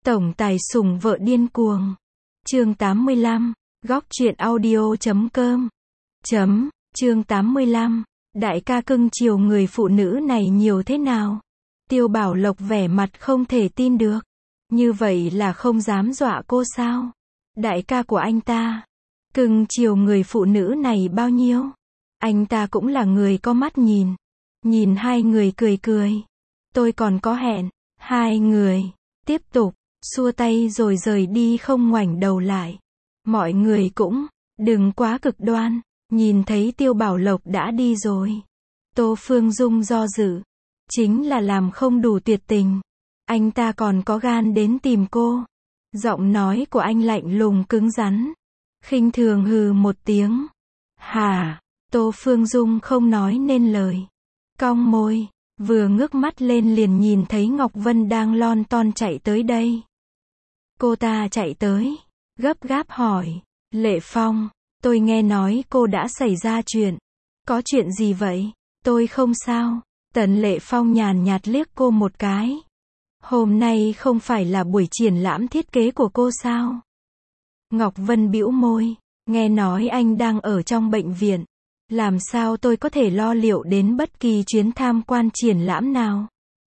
Tổng tài sủng vợ điên cuồng. Chương 85. Góc truyện audio.com. Chương 85. Đại ca cưng chiều người phụ nữ này nhiều thế nào? Tiêu Bảo Lộc vẻ mặt không thể tin được. Như vậy là không dám dọa cô sao? Đại ca của anh ta cưng chiều người phụ nữ này bao nhiêu? Anh ta cũng là người có mắt nhìn. Nhìn hai người cười cười. Tôi còn có hẹn. Hai người tiếp tục xua tay rồi rời đi không ngoảnh đầu lại. Mọi người cũng đừng quá cực đoan. Nhìn thấy Tiêu Bảo Lộc đã đi rồi, Tô Phương Dung do dự. Chính là làm không đủ tuyệt tình. Anh ta còn có gan đến tìm cô. Giọng nói của anh lạnh lùng cứng rắn. Khinh thường hừ một tiếng. Hả? Tô Phương Dung không nói nên lời. Cong môi, vừa ngước mắt lên liền nhìn thấy Ngọc Vân đang lon ton chạy tới đây. Cô ta chạy tới, gấp gáp hỏi. Lệ Phong, tôi nghe nói cô đã xảy ra chuyện. Có chuyện gì vậy? Tôi không sao. Tần Lệ Phong nhàn nhạt liếc cô một cái. Hôm nay không phải là buổi triển lãm thiết kế của cô sao? Ngọc Vân bĩu môi. Nghe nói anh đang ở trong bệnh viện. Làm sao tôi có thể lo liệu đến bất kỳ chuyến tham quan triển lãm nào?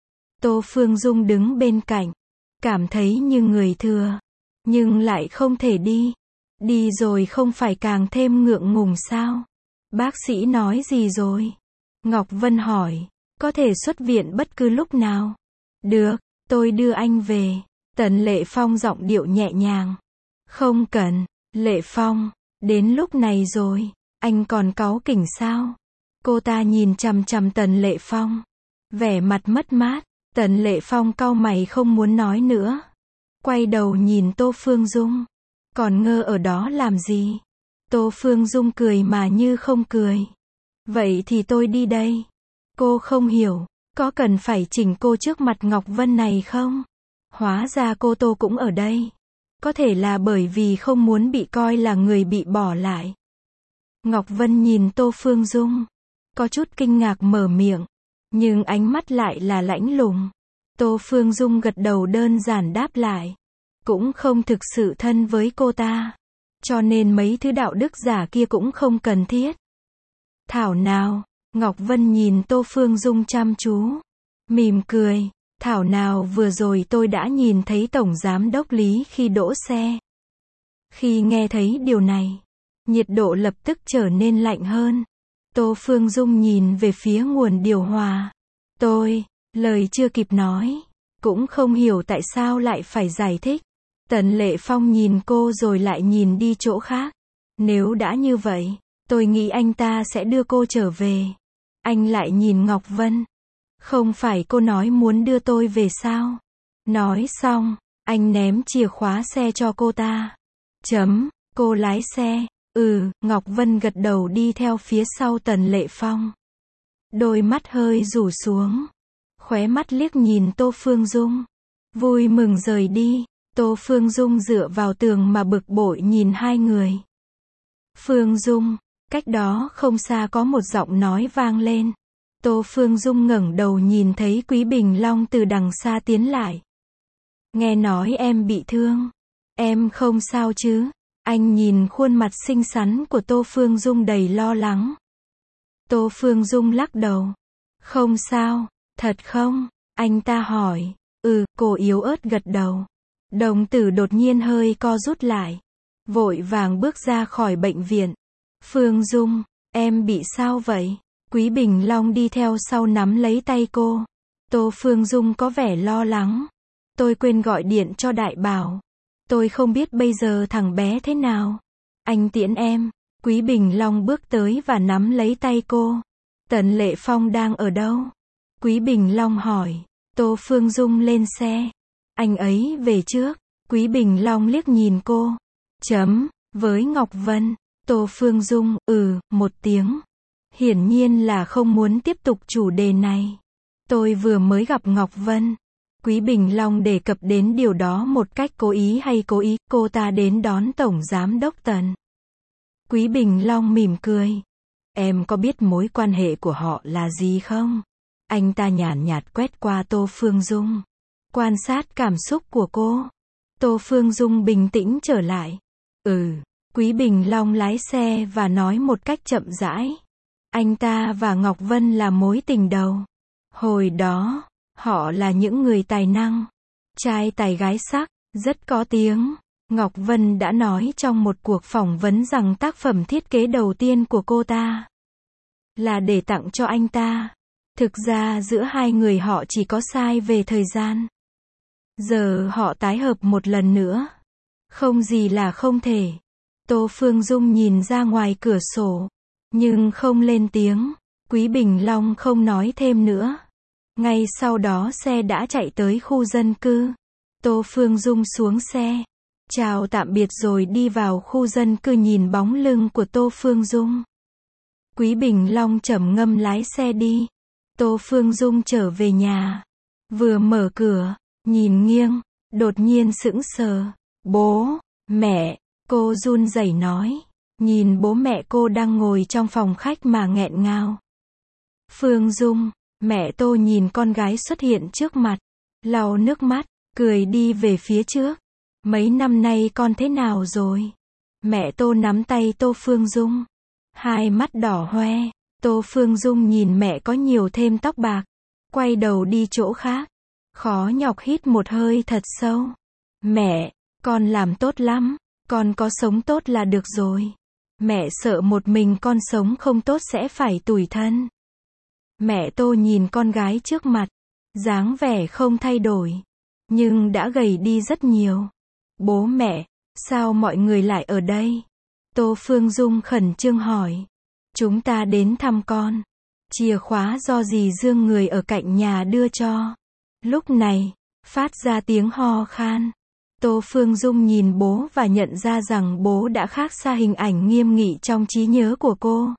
Tô Phương Dung đứng bên cạnh. Cảm thấy như người thừa. Nhưng lại không thể đi. Đi rồi không phải càng thêm ngượng ngùng sao? Bác sĩ nói gì rồi? Ngọc Vân hỏi. Có thể xuất viện bất cứ lúc nào. Được, tôi đưa anh về. Tần Lệ Phong giọng điệu nhẹ nhàng. Không cần, Lệ Phong, đến lúc này rồi, anh còn cáu kỉnh sao? Cô ta nhìn chằm chằm Tần Lệ Phong. Vẻ mặt mất mát. Tần Lệ Phong cau mày không muốn nói nữa. Quay đầu nhìn Tô Phương Dung. Còn ngơ ở đó làm gì? Tô Phương Dung cười mà như không cười. Vậy thì tôi đi đây. Cô không hiểu, có cần phải chỉnh cô trước mặt Ngọc Vân này không? Hóa ra cô Tô cũng ở đây. Có thể là bởi vì không muốn bị coi là người bị bỏ lại. Ngọc Vân nhìn Tô Phương Dung. Có chút kinh ngạc mở miệng. Nhưng ánh mắt lại là lãnh lùng. Tô Phương Dung gật đầu đơn giản đáp lại. Cũng không thực sự thân với cô ta. Cho nên mấy thứ đạo đức giả kia cũng không cần thiết. Thảo nào, Ngọc Vân nhìn Tô Phương Dung chăm chú. Mỉm cười. Thảo nào vừa rồi tôi đã nhìn thấy Tổng Giám đốc Lý khi đỗ xe. Khi nghe thấy điều này, nhiệt độ lập tức trở nên lạnh hơn. Tô Phương Dung nhìn về phía nguồn điều hòa. Lời chưa kịp nói. Cũng không hiểu tại sao lại phải giải thích. Tần Lệ Phong nhìn cô rồi lại nhìn đi chỗ khác. Nếu đã như vậy, tôi nghĩ anh ta sẽ đưa cô trở về. Anh lại nhìn Ngọc Vân. Không phải cô nói muốn đưa tôi về sao? Nói xong, anh ném chìa khóa xe cho cô ta. Cô lái xe. Ngọc Vân gật đầu đi theo phía sau Tần Lệ Phong. Đôi mắt hơi rủ xuống. Khóe mắt liếc nhìn Tô Phương Dung. Vui mừng rời đi. Tô Phương Dung dựa vào tường mà bực bội nhìn hai người. Phương Dung, cách đó không xa có một giọng nói vang lên. Tô Phương Dung ngẩng đầu nhìn thấy Quý Bình Long từ đằng xa tiến lại. Nghe nói em bị thương. Em không sao chứ? Anh nhìn khuôn mặt xinh xắn của Tô Phương Dung đầy lo lắng. Tô Phương Dung lắc đầu. Không sao, thật không? Anh ta hỏi. Cô yếu ớt gật đầu. Đồng tử đột nhiên hơi co rút lại. Vội vàng bước ra khỏi bệnh viện. Phương Dung, em bị sao vậy? Quý Bình Long đi theo sau nắm lấy tay cô. Tô Phương Dung có vẻ lo lắng. Tôi quên gọi điện cho Đại Bảo. Tôi không biết bây giờ thằng bé thế nào. Anh tiễn em. Quý Bình Long bước tới và nắm lấy tay cô. Tần Lệ Phong đang ở đâu? Quý Bình Long hỏi. Tô Phương Dung lên xe. Anh ấy về trước. Quý Bình Long liếc nhìn cô. Với Ngọc Vân. Tô Phương Dung, một tiếng. Hiển nhiên là không muốn tiếp tục chủ đề này. Tôi vừa mới gặp Ngọc Vân. Quý Bình Long đề cập đến điều đó một cách cố ý hay cố ý, cô ta đến đón Tổng Giám đốc Tần. Quý Bình Long mỉm cười. Em có biết mối quan hệ của họ là gì không? Anh ta nhàn nhạt quét qua Tô Phương Dung. Quan sát cảm xúc của cô. Tô Phương Dung bình tĩnh trở lại. Quý Bình Long lái xe và nói một cách chậm rãi. Anh ta và Ngọc Vân là mối tình đầu. Hồi đó, họ là những người tài năng. Trai tài gái sắc, rất có tiếng. Ngọc Vân đã nói trong một cuộc phỏng vấn rằng tác phẩm thiết kế đầu tiên của cô ta là để tặng cho anh ta. Thực ra giữa hai người họ chỉ có sai về thời gian. Giờ họ tái hợp một lần nữa. Không gì là không thể. Tô Phương Dung nhìn ra ngoài cửa sổ, nhưng không lên tiếng. Quý Bình Long không nói thêm nữa. Ngay sau đó xe đã chạy tới khu dân cư. Tô Phương Dung xuống xe, chào tạm biệt rồi đi vào khu dân cư nhìn bóng lưng của Tô Phương Dung. Quý Bình Long trầm ngâm lái xe đi. Tô Phương Dung trở về nhà. Vừa mở cửa, nhìn nghiêng, đột nhiên sững sờ. Bố, mẹ, cô run rẩy nói. Nhìn bố mẹ cô đang ngồi trong phòng khách mà nghẹn ngào. Phương Dung, mẹ Tô nhìn con gái xuất hiện trước mặt, lau nước mắt, cười đi về phía trước. Mấy năm nay con thế nào rồi? Mẹ Tô nắm tay Tô Phương Dung. Hai mắt đỏ hoe. Tô Phương Dung nhìn mẹ có nhiều thêm tóc bạc. Quay đầu đi chỗ khác. Khó nhọc hít một hơi thật sâu. Mẹ, con làm tốt lắm. Con có sống tốt là được rồi. Mẹ sợ một mình con sống không tốt sẽ phải tủi thân. Mẹ Tô nhìn con gái trước mặt. Dáng vẻ không thay đổi, nhưng đã gầy đi rất nhiều. Bố mẹ, sao mọi người lại ở đây? Tô Phương Dung khẩn trương hỏi. Chúng ta đến thăm con. Chìa khóa do dì Dương người ở cạnh nhà đưa cho. Lúc này, phát ra tiếng ho khan. Tô Phương Dung nhìn bố và nhận ra rằng bố đã khác xa hình ảnh nghiêm nghị trong trí nhớ của cô.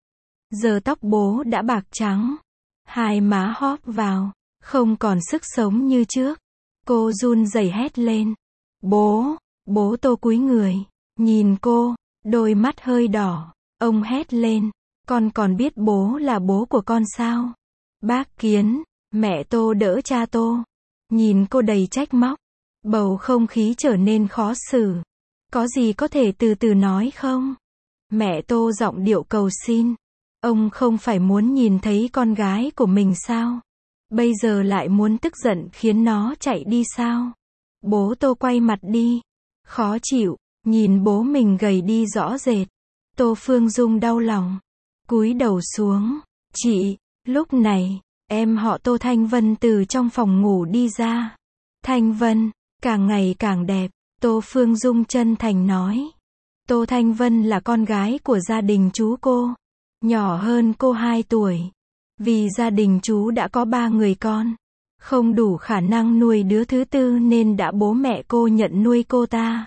Giờ tóc bố đã bạc trắng. Hai má hóp vào, không còn sức sống như trước. Cô run rẩy hét lên. Bố, bố Tô cúi người, nhìn cô, đôi mắt hơi đỏ. Ông hét lên. Con còn biết bố là bố của con sao? Bác Kiến, mẹ Tô đỡ cha Tô. Nhìn cô đầy trách móc. Bầu không khí trở nên khó xử. Có gì có thể từ từ nói không? Mẹ Tô giọng điệu cầu xin. Ông không phải muốn nhìn thấy con gái của mình sao? Bây giờ lại muốn tức giận khiến nó chạy đi sao? Bố Tô quay mặt đi. Khó chịu, nhìn bố mình gầy đi rõ rệt. Tô Phương Dung đau lòng. Cúi đầu xuống. Chị, lúc này, em họ Tô Thanh Vân từ trong phòng ngủ đi ra. Thanh Vân, càng ngày càng đẹp. Tô Phương Dung chân thành nói. Tô Thanh Vân là con gái của gia đình chú cô. Nhỏ hơn cô 2 tuổi. Vì gia đình chú đã có 3 người con. Không đủ khả năng nuôi đứa thứ tư nên đã bố mẹ cô nhận nuôi cô ta.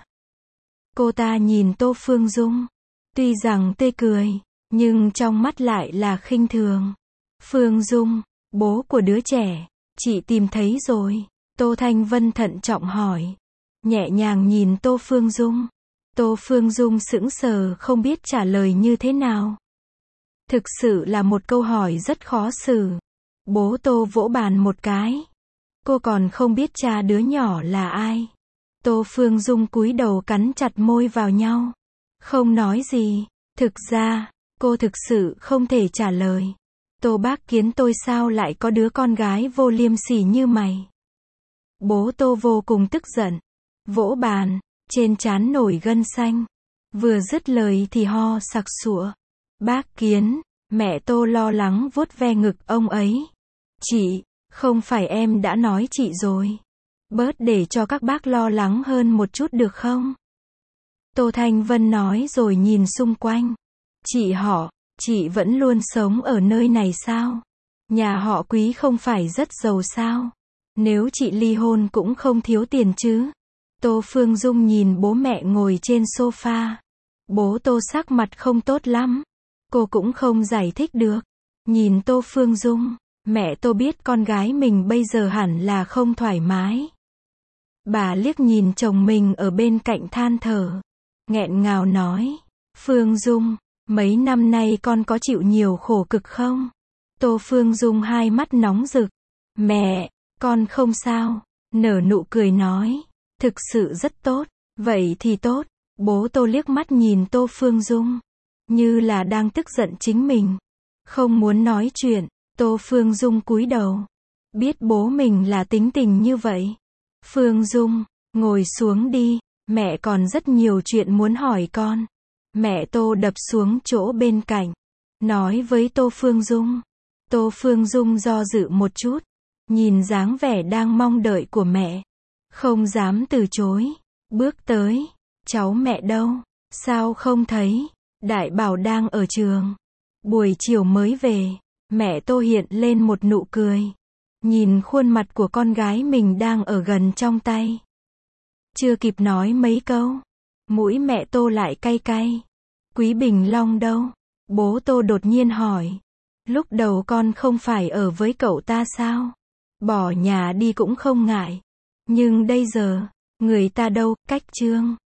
Cô ta nhìn Tô Phương Dung. Tuy rằng tươi cười, nhưng trong mắt lại là khinh thường. Phương Dung, bố của đứa trẻ, chị tìm thấy rồi. Tô Thanh Vân thận trọng hỏi. Nhẹ nhàng nhìn Tô Phương Dung. Tô Phương Dung sững sờ không biết trả lời như thế nào. Thực sự là một câu hỏi rất khó xử. Bố Tô vỗ bàn một cái. Cô còn không biết cha đứa nhỏ là ai. Tô Phương Dung cúi đầu cắn chặt môi vào nhau. Không nói gì. Thực ra, cô thực sự không thể trả lời. Tô Bác Kiến tôi sao lại có đứa con gái vô liêm sỉ như mày. Bố Tô vô cùng tức giận. Vỗ bàn, trên trán nổi gân xanh. Vừa dứt lời thì ho sặc sụa. Bác Kiến, mẹ Tô lo lắng vuốt ve ngực ông ấy. Chị, không phải em đã nói chị rồi. Bớt để cho các bác lo lắng hơn một chút được không? Tô Thanh Vân nói rồi nhìn xung quanh. Chị vẫn luôn sống ở nơi này sao? Nhà họ Quý không phải rất giàu sao? Nếu chị ly hôn cũng không thiếu tiền chứ? Tô Phương Dung nhìn bố mẹ ngồi trên sofa. Bố Tô sắc mặt không tốt lắm. Cô cũng không giải thích được. Nhìn Tô Phương Dung, mẹ Tô biết con gái mình bây giờ hẳn là không thoải mái. Bà liếc nhìn chồng mình ở bên cạnh than thở. Nghẹn ngào nói. Phương Dung, mấy năm nay con có chịu nhiều khổ cực không? Tô Phương Dung hai mắt nóng rực. Mẹ, con không sao. Nở nụ cười nói. Thực sự rất tốt. Vậy thì tốt. Bố Tô liếc mắt nhìn Tô Phương Dung. Như là đang tức giận chính mình. Không muốn nói chuyện. Tô Phương Dung cúi đầu. Biết bố mình là tính tình như vậy. Phương Dung, ngồi xuống đi. Mẹ còn rất nhiều chuyện muốn hỏi con. Mẹ Tô đập xuống chỗ bên cạnh. Nói với Tô Phương Dung. Tô Phương Dung do dự một chút. Nhìn dáng vẻ đang mong đợi của mẹ. Không dám từ chối. Bước tới. Cháu mẹ đâu? Sao không thấy? Đại Bảo đang ở trường. Buổi chiều mới về. Mẹ Tô hiện lên một nụ cười. Nhìn khuôn mặt của con gái mình đang ở gần trong tay. Chưa kịp nói mấy câu. Mũi mẹ Tô lại cay cay. Quý Bình Long đâu? Bố Tô đột nhiên hỏi. Lúc đầu con không phải ở với cậu ta sao? Bỏ nhà đi cũng không ngại. Nhưng bây giờ, người ta đâu, cách Trương